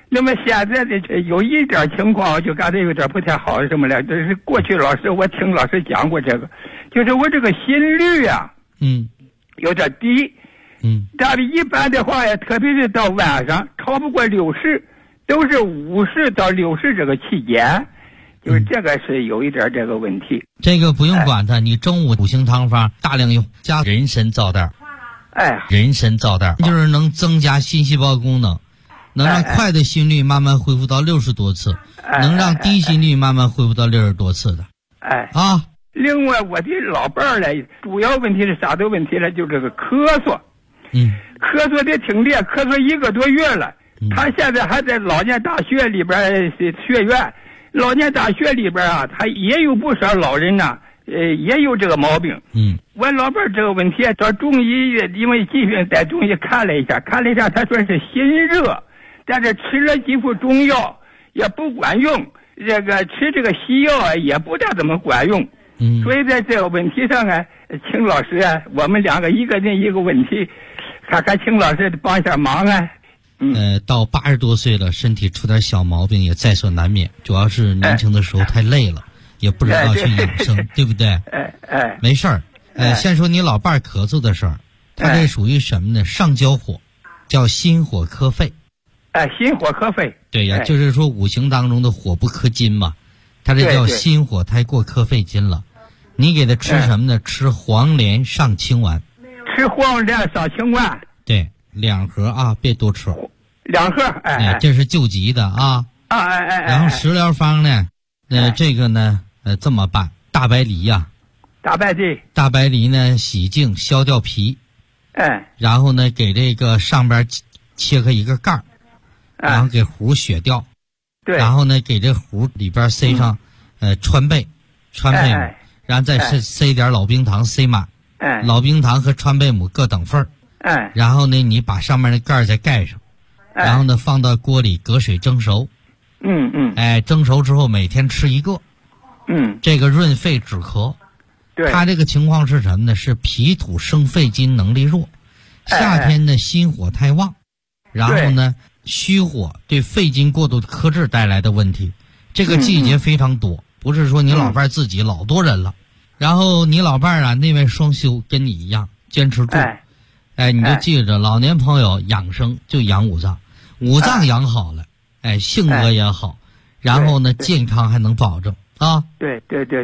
那么现在的有一点情况，我就感觉有点不太好，什么了？就是过去老师我听老师讲过这个，就是我这个心率啊，有点低，但是一般的话呀，特别是到晚上，超不过60，都是50到60这个期间，就是这个是有一点这个问题。 这个不用管它，你中午五行汤方大量用，加人参皂袋，人参皂袋就是能增加心细胞功能。能让快的心率慢慢恢复到60多次，能让低心率慢慢恢复到60多次的。 另外我的老伴儿嘞，主要问题是啥的问题呢？就这个咳嗽，咳嗽的挺厉害，咳嗽1个多月了。他现在还在老年大学里边学院，老年大学里边啊，他也有不少老人呐，也有这个毛病。我老伴儿这个问题到中医，因为疾病在中医看了一下，他说是心热。但是吃了几副中药也不管用，这个吃这个西药啊也不大怎么管用。所以在这个问题上啊，请老师啊，我们两个一个人一个问题，看看请老师帮一下忙啊。 到80多岁了，身体出点小毛病也在所难免，主要是年轻的时候太累了，也不知道去养生，对不对？没事儿。先说你老伴儿咳嗽的事儿，他这属于什么呢？上焦火，叫心火克肺。 心火克肺， 对呀，就是说五行当中的火不克金嘛，他这叫心火太过克肺金了。你给他吃什么呢？吃黄连上清丸。 吃黄连上清丸。 对，2盒啊，别多吃。 2盒， 这是救急的啊。然后食疗方呢，这个呢，这么办：大白梨呀， 大白梨呢，洗净削掉皮，然后呢，给这个上边切开一个盖儿。然后给核削掉，然后呢，给这核里边塞上，川贝母，然后再塞点老冰糖，塞满，老冰糖和川贝母各等份儿，然后呢，你把上面的盖儿再盖上，然后呢，放到锅里隔水蒸熟，蒸熟之后每天吃1个，这个润肺止咳，他这个情况是什么呢？是脾土生肺金，能力弱，夏天呢心火太旺，然后呢。虚火对肺金过度克制带来的问题，这个季节非常多，不是说你老伴自己老多人了，然后你老伴啊内外双修，跟你一样坚持住，你就记着，老年朋友养生就养五脏，五脏养好了，性格也好，然后呢健康还能保证啊。 对，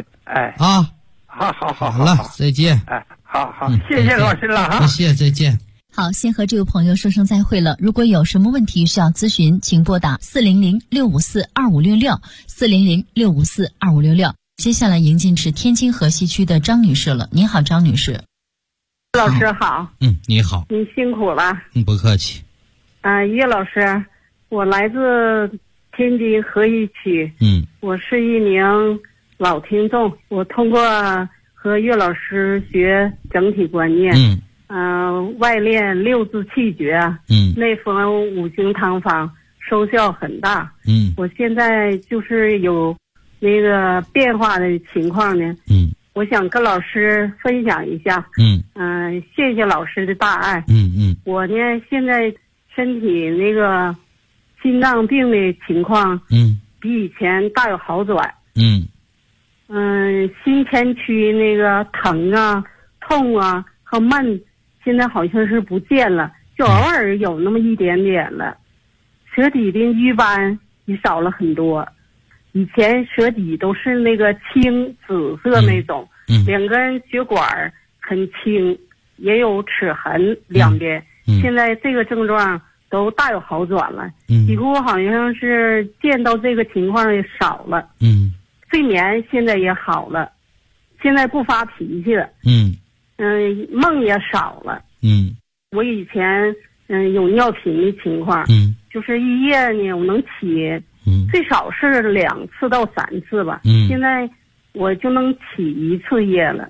好了，再见。 好，谢谢老师了哈。 谢谢，再见。 好，先和这位朋友说声再会了。如果有什么问题需要咨询，请拨打400-654-2566，400-654-2566。接下来迎进是天津河西区的张女士了。您好，张女士。 老师好。 你好。 你辛苦了。 不客气。 叶老师，我来自天津河西区。我是一名老听众，我通过和岳老师学整体观念。外练6字气诀，内服五行汤方，收效很大。我现在就是有那个变化的情况呢。我想跟老师分享一下。谢谢老师的大爱。我呢现在身体那个心脏病的情况，比以前大有好转。心前区那个疼啊、痛啊和闷。现在好像是不见了，就偶尔有那么一点点了。舌底的瘀斑也少了很多，以前舌底都是那个青紫色那种，两根血管很青，也有齿痕两边。现在这个症状都大有好转了，几乎好像是见到这个情况也少了。睡眠现在也好了，现在不发脾气了。梦也少了。我以前有尿频的情况，就是一夜呢我能起，最少是2次到3次吧。现在我就能起1次夜了。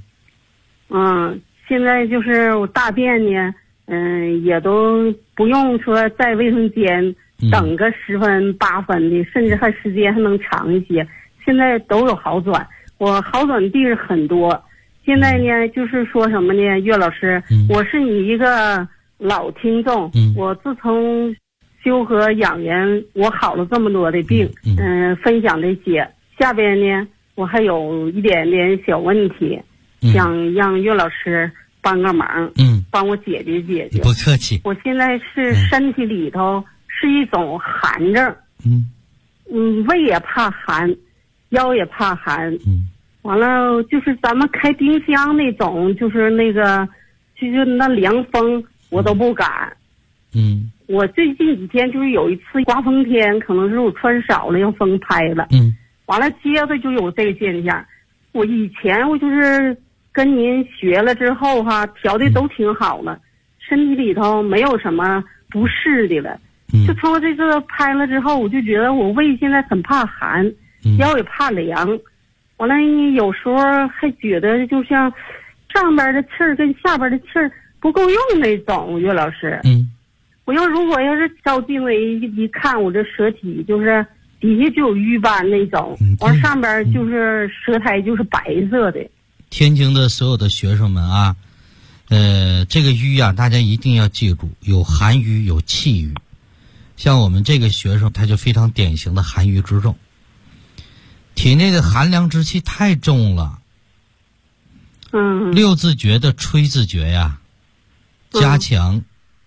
现在就是我大便呢，也都不用说在卫生间等个10分8分的，甚至还时间还能长一些。现在都有好转，我好转的地儿很多。现在呢，就是说什么呢，岳老师，我是你一个老听众。我自从修和养元，我好了这么多的病，分享这些。下边呢，我还有一点点小问题，想让岳老师帮个忙，帮我解决解决。 不客气。 我现在是身体里头是一种寒症，胃也怕寒，腰也怕寒，完了就是咱们开冰箱那种，就是那个，就是那凉风我都不敢。我最近几天就是有一次刮风天，可能是我穿少了，让风拍了。完了接着就有这个现象。我以前我就是跟您学了之后哈，调的都挺好了，身体里头没有什么不适的了。就通过这次拍了之后，我就觉得我胃现在很怕寒，腰也怕凉。完了有时候还觉得就像上边的气儿跟下边的气儿不够用那种。岳老师，我如果要是照镜子一看，我这舌体就是底下就有瘀斑那种，完上边就是舌苔就是白色的。 天津的所有的学生们啊，这个瘀啊，大家一定要记住，有寒瘀有气瘀。像我们这个学生，他就非常典型的寒瘀之症，体内的寒凉之气太重了。六字诀的吹字诀呀，加强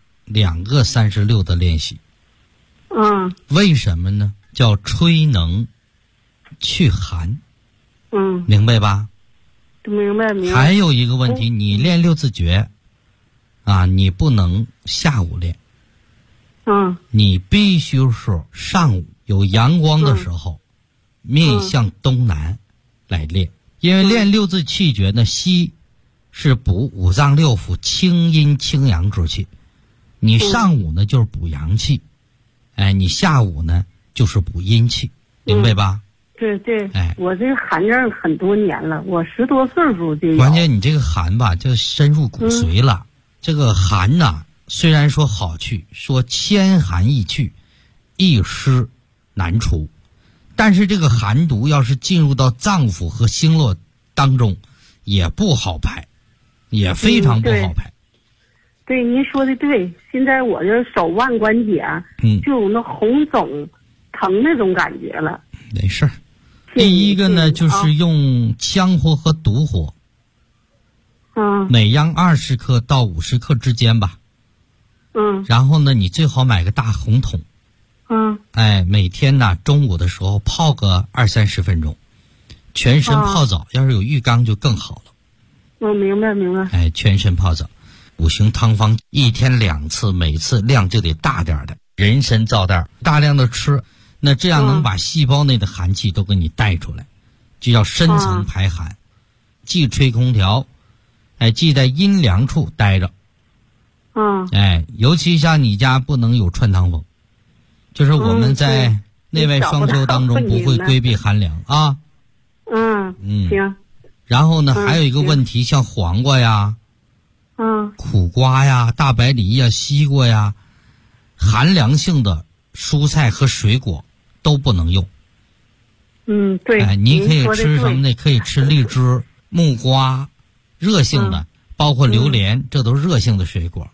2个36的练习。为什么呢？叫吹能去寒。明白吧？ 明白。 还有一个问题，你练六字诀啊，你不能下午练。你必须是上午有阳光的时候，面向东南来练。因为练六字气诀呢，西是补五脏六腑清阴清阳之气，你上午呢就是补阳气，你下午呢就是补阴气，明白吧？ 对，我这个寒症很多年了，我10多岁时候就有。 关键你这个寒吧，就深入骨髓了。这个寒呐，虽然说好去，说千寒易去，一湿难除，但是这个寒毒要是进入到脏腑和经络当中，也不好排，也非常不好排。 对，您说的对。现在我这手腕关节就有那红肿疼那种感觉了。 没事儿。第一个呢，就是用羌活和独活，每样20克到50克之间吧。然后呢，你最好买个大红桶。每天呢中午的时候泡个20-30分钟，全身泡澡，要是有浴缸就更好了。 我明白。 全身泡澡，5行汤方1天2次，每次量就得大点的，人参皂袋大量的吃，那这样能把细胞内的寒气都给你带出来，就叫深层排寒。既吹空调，既在阴凉处待着。尤其像你家不能有穿堂风，就是我们在内外双修当中不会规避寒凉啊。 行。 然后呢，还有一个问题，像黄瓜呀、苦瓜呀、大白梨呀、西瓜呀，寒凉性的蔬菜和水果都不能用。 对。 你可以吃什么呢？可以吃荔枝、木瓜，热性的，包括榴莲，这都是热性的水果。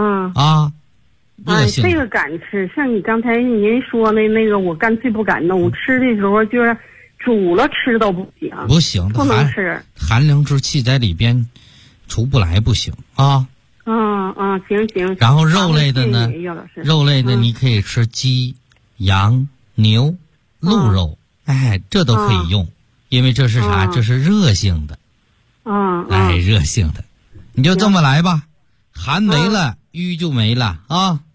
热性。 这个敢吃，像你刚才您说的那个，我干脆不敢弄。吃的时候就是煮了吃都不行。 不行， 不能吃。 寒凉之气在里边出不来，不行啊。 行。 然后肉类的呢，你可以吃鸡、羊、牛、鹿肉，这都可以用，因为这是啥？这是热性的。热性的，你就这么来吧，寒没了，瘀就没了啊。